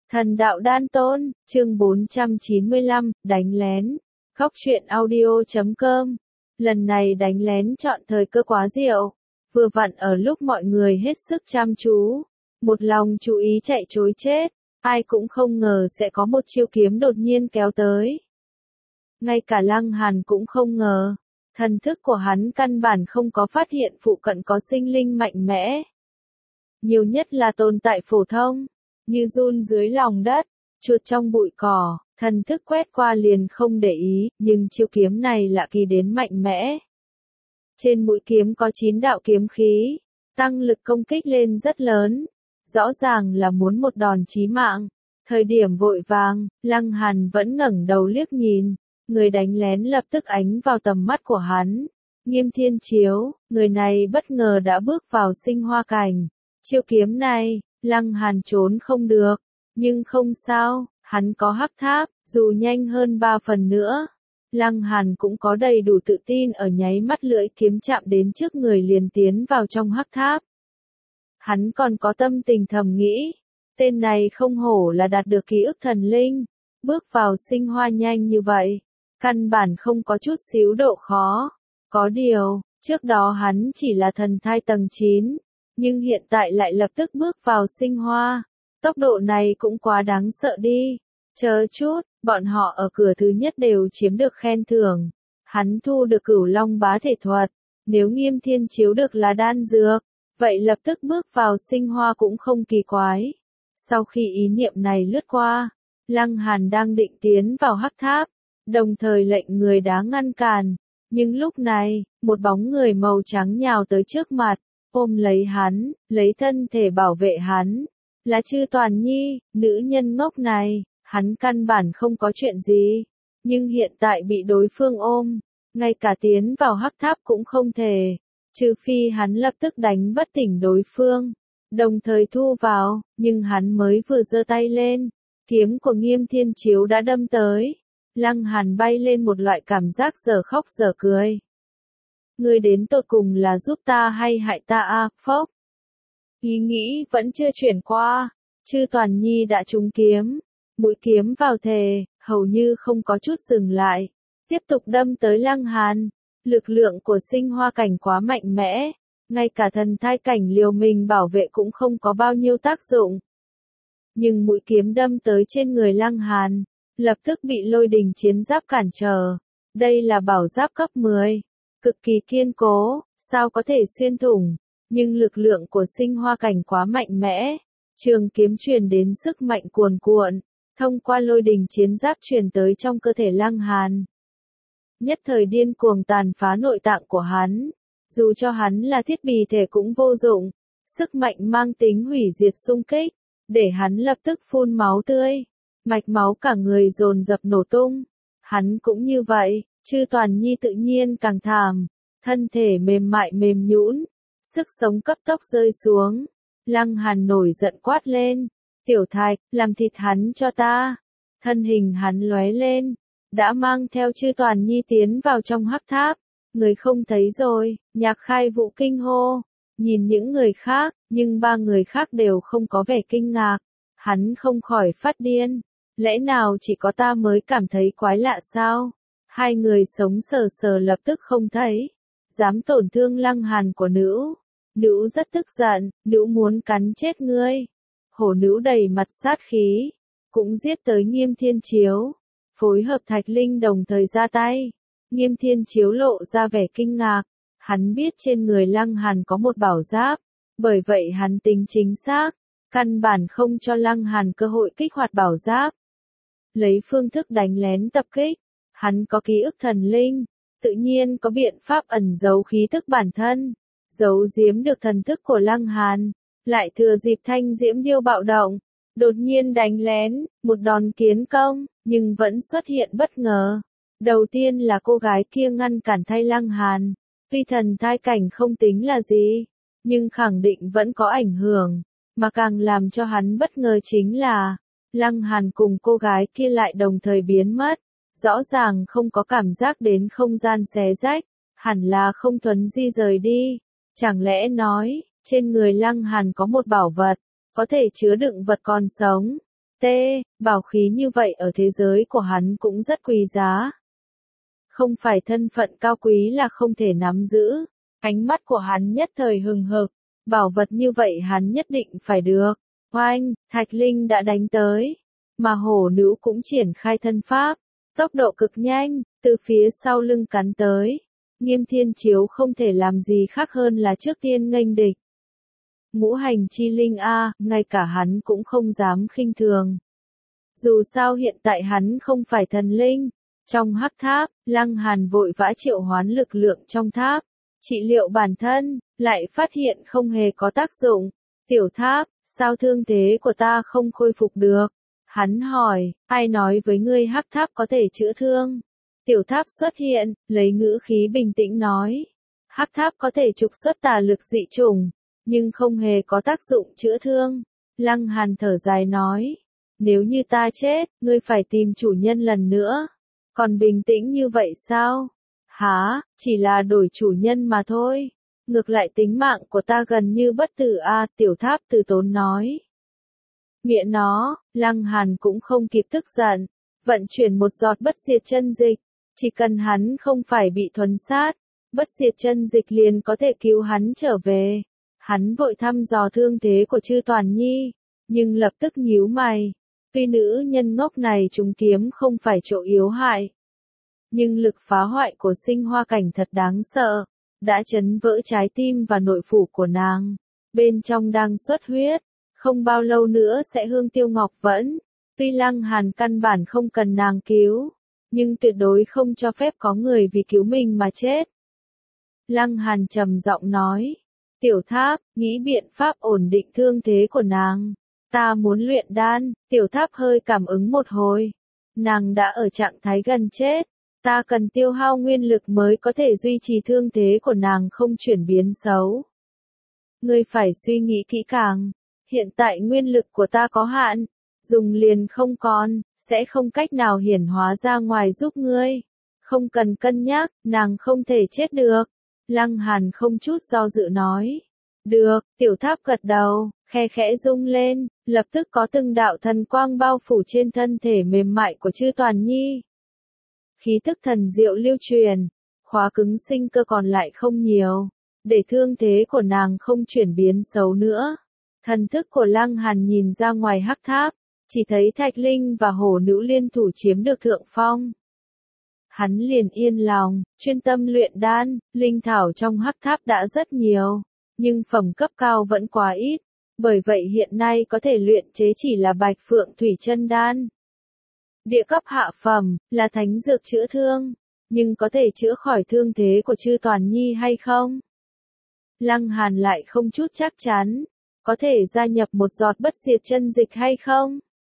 Thần đạo đan tôn, chương 495, đánh lén. Góc truyện audio.com. Lần này đánh lén chọn thời cơ quá diệu. Vừa vặn ở lúc mọi người hết sức chăm chú. Một lòng chú ý chạy trối chết. Ai cũng không ngờ sẽ có một chiêu kiếm đột nhiên kéo tới. Ngay cả Lăng Hàn cũng không ngờ. Thần thức của hắn căn bản không có phát hiện phụ cận có sinh linh mạnh mẽ. Nhiều nhất là tồn tại phổ thông. Như giun dưới lòng đất, chuột trong bụi cỏ, thần thức quét qua liền không để ý, nhưng chiêu kiếm này lạ kỳ đến mạnh mẽ. Trên mũi kiếm có 9 đạo kiếm khí, tăng lực công kích lên rất lớn, rõ ràng là muốn một đòn chí mạng. Thời điểm vội vàng, Lăng Hàn vẫn ngẩng đầu liếc nhìn, người đánh lén lập tức ánh vào tầm mắt của hắn. Nghiêm Thiên Chiếu, người này bất ngờ đã bước vào sinh hoa cảnh. Chiêu kiếm này, Lăng Hàn trốn không được, nhưng không sao, hắn có hắc tháp, dù nhanh hơn 3 phần nữa. Lăng Hàn cũng có đầy đủ tự tin ở nháy mắt lưỡi kiếm chạm đến trước người liền tiến vào trong hắc tháp. Hắn còn có tâm tình thầm nghĩ, tên này không hổ là đạt được ký ức thần linh, bước vào sinh hoa nhanh như vậy, căn bản không có chút xíu độ khó. Có điều, trước đó hắn chỉ là thần thai tầng 9. Nhưng hiện tại lại lập tức bước vào sinh hoa. Tốc độ này cũng quá đáng sợ đi. Chờ chút, bọn họ ở cửa thứ nhất đều chiếm được khen thưởng. Hắn thu được Cửu Long bá thể thuật. Nếu Nghiêm Thiên Chiếu được là đan dược, vậy lập tức bước vào sinh hoa cũng không kỳ quái. Sau khi ý niệm này lướt qua, Lăng Hàn đang định tiến vào hắc tháp, đồng thời lệnh người đá ngăn cản. Nhưng lúc này, một bóng người màu trắng nhào tới trước mặt. Ôm lấy hắn, lấy thân thể bảo vệ hắn. Là Chư Toàn Nhi, nữ nhân ngốc này, hắn căn bản không có chuyện gì. Nhưng hiện tại bị đối phương ôm, ngay cả tiến vào hắc tháp cũng không thể. Trừ phi hắn lập tức đánh bất tỉnh đối phương, đồng thời thu vào, nhưng hắn mới vừa giơ tay lên. Kiếm của Nghiêm Thiên Chiếu đã đâm tới. Lăng Hàn bay lên một loại cảm giác dở khóc dở cười. Ngươi đến tột cùng là giúp ta hay hại ta a, phốc. Ý nghĩ vẫn chưa chuyển qua, Chư Toàn Nhi đã trúng kiếm, mũi kiếm vào thề, hầu như không có chút dừng lại, tiếp tục đâm tới Lăng Hàn. Lực lượng của sinh hoa cảnh quá mạnh mẽ, ngay cả thần thai cảnh liều mình bảo vệ cũng không có bao nhiêu tác dụng. Nhưng mũi kiếm đâm tới trên người Lăng Hàn, lập tức bị lôi đình chiến giáp cản trở. Đây là bảo giáp cấp 10. Cực kỳ kiên cố, sao có thể xuyên thủng, nhưng lực lượng của sinh hoa cảnh quá mạnh mẽ. Trường kiếm truyền đến sức mạnh cuồn cuộn, thông qua lôi đình chiến giáp truyền tới trong cơ thể Lăng Hàn. Nhất thời điên cuồng tàn phá nội tạng của hắn, dù cho hắn là thiết bị thể cũng vô dụng, sức mạnh mang tính hủy diệt xung kích, để hắn lập tức phun máu tươi, mạch máu cả người dồn dập nổ tung. Hắn cũng như vậy. Chư Toàn Nhi tự nhiên càng thảm, thân thể mềm mại mềm nhũn, sức sống cấp tốc rơi xuống. Lăng Hàn nổi giận quát lên, Tiểu Thạch, làm thịt hắn cho ta. Thân hình hắn lóe lên, đã mang theo Chư Toàn Nhi tiến vào trong hắc tháp. Người không thấy rồi, Nhạc Khai Vũ kinh hô, nhìn những người khác, nhưng 3 người khác đều không có vẻ kinh ngạc. Hắn không khỏi phát điên, lẽ nào chỉ có ta mới cảm thấy quái lạ sao? 2 người sống sờ sờ lập tức không thấy, dám tổn thương Lăng Hàn của nữ. Nữ rất tức giận, nữ muốn cắn chết ngươi. Hổ nữ đầy mặt sát khí, cũng giết tới Nghiêm Thiên Chiếu. Phối hợp Thạch Linh đồng thời ra tay. Nghiêm Thiên Chiếu lộ ra vẻ kinh ngạc, hắn biết trên người Lăng Hàn có một bảo giáp, bởi vậy hắn tính chính xác, căn bản không cho Lăng Hàn cơ hội kích hoạt bảo giáp. Lấy phương thức đánh lén tập kích. Hắn có ký ức thần linh, tự nhiên có biện pháp ẩn giấu khí thức bản thân, giấu giếm được thần thức của Lăng Hàn, lại thừa dịp thanh diễm điêu bạo động, đột nhiên đánh lén, một đòn kiến công, nhưng vẫn xuất hiện bất ngờ. Đầu tiên là cô gái kia ngăn cản thay Lăng Hàn, tuy thần thai cảnh không tính là gì, nhưng khẳng định vẫn có ảnh hưởng, mà càng làm cho hắn bất ngờ chính là, Lăng Hàn cùng cô gái kia lại đồng thời biến mất. Rõ ràng không có cảm giác đến không gian xé rách, hẳn là không thuấn di rời đi. Chẳng lẽ nói, trên người Lăng Hàn có một bảo vật, có thể chứa đựng vật còn sống. T, bảo khí như vậy ở thế giới của hắn cũng rất quý giá. Không phải thân phận cao quý là không thể nắm giữ. Ánh mắt của hắn nhất thời hừng hực. Bảo vật như vậy hắn nhất định phải được. Oanh, Thạch Linh đã đánh tới. Mà hổ nữ cũng triển khai thân pháp. Tốc độ cực nhanh, từ phía sau lưng cắn tới. Nghiêm Thiên Chiếu không thể làm gì khác hơn là trước tiên nghênh địch. Ngũ hành chi linh a, ngay cả hắn cũng không dám khinh thường. Dù sao hiện tại hắn không phải thần linh. Trong hắc tháp, Lăng Hàn vội vã triệu hoán lực lượng trong tháp. Trị liệu bản thân, lại phát hiện không hề có tác dụng. Tiểu tháp, sao thương thế của ta không khôi phục được? Hắn hỏi, ai nói với ngươi hắc tháp có thể chữa thương? Tiểu tháp xuất hiện, lấy ngữ khí bình tĩnh nói. Hắc tháp có thể trục xuất tà lực dị chủng, nhưng không hề có tác dụng chữa thương. Lăng Hàn thở dài nói, nếu như ta chết, ngươi phải tìm chủ nhân lần nữa. Còn bình tĩnh như vậy sao? Hả, chỉ là đổi chủ nhân mà thôi. Ngược lại tính mạng của ta gần như bất tử a, tiểu tháp từ tốn nói. Mẹ nó, Lăng Hàn cũng không kịp tức giận, vận chuyển một giọt bất diệt chân dịch, chỉ cần hắn không phải bị thuần sát, bất diệt chân dịch liền có thể cứu hắn trở về. Hắn vội thăm dò thương thế của Chư Toàn Nhi, nhưng lập tức nhíu mày. Tuy nữ nhân ngốc này trúng kiếm không phải chỗ yếu hại, nhưng lực phá hoại của Sinh Hoa Cảnh thật đáng sợ, đã chấn vỡ trái tim và nội phủ của nàng. Bên trong đang xuất huyết, không bao lâu nữa sẽ hương tiêu ngọc vẫn. Tuy Lăng Hàn căn bản không cần nàng cứu, nhưng tuyệt đối không cho phép có người vì cứu mình mà chết. Lăng Hàn trầm giọng nói, tiểu tháp, nghĩ biện pháp ổn định thương thế của nàng. Ta muốn luyện đan, tiểu tháp hơi cảm ứng một hồi. Nàng đã ở trạng thái gần chết. Ta cần tiêu hao nguyên lực mới có thể duy trì thương thế của nàng không chuyển biến xấu. Ngươi phải suy nghĩ kỹ càng. Hiện tại nguyên lực của ta có hạn. Dùng liền không còn, sẽ không cách nào hiển hóa ra ngoài giúp ngươi. Không cần cân nhắc, nàng không thể chết được. Lăng Hàn không chút do dự nói. Được, tiểu tháp gật đầu, khe khẽ rung lên, lập tức có từng đạo thần quang bao phủ trên thân thể mềm mại của Chư Toàn Nhi. Khí tức thần diệu lưu truyền, khóa cứng sinh cơ còn lại không nhiều, để thương thế của nàng không chuyển biến xấu nữa. Thần thức của Lăng Hàn nhìn ra ngoài hắc tháp, chỉ thấy Thạch Linh và hổ nữ liên thủ chiếm được thượng phong. Hắn liền yên lòng, chuyên tâm luyện đan, linh thảo trong hắc tháp đã rất nhiều, nhưng phẩm cấp cao vẫn quá ít, bởi vậy hiện nay có thể luyện chế chỉ là Bạch Phượng Thủy Chân Đan. Địa cấp hạ phẩm, là thánh dược chữa thương, nhưng có thể chữa khỏi thương thế của Chư Toàn Nhi hay không? Lăng Hàn lại không chút chắc chắn, có thể gia nhập một giọt bất diệt chân dịch hay không?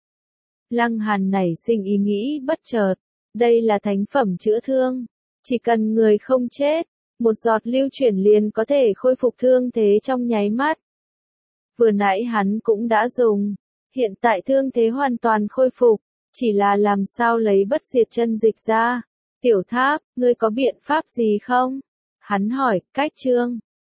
Lăng Hàn nảy sinh ý nghĩ bất chợt, đây là thánh phẩm chữa thương, chỉ cần người không chết, một giọt lưu chuyển liền có thể khôi phục thương thế trong nháy mắt. Vừa nãy hắn cũng đã dùng, hiện tại thương thế hoàn toàn khôi phục, chỉ là làm sao lấy bất diệt chân dịch ra. Tiểu tháp, ngươi có biện pháp gì không? Hắn hỏi, cách chương.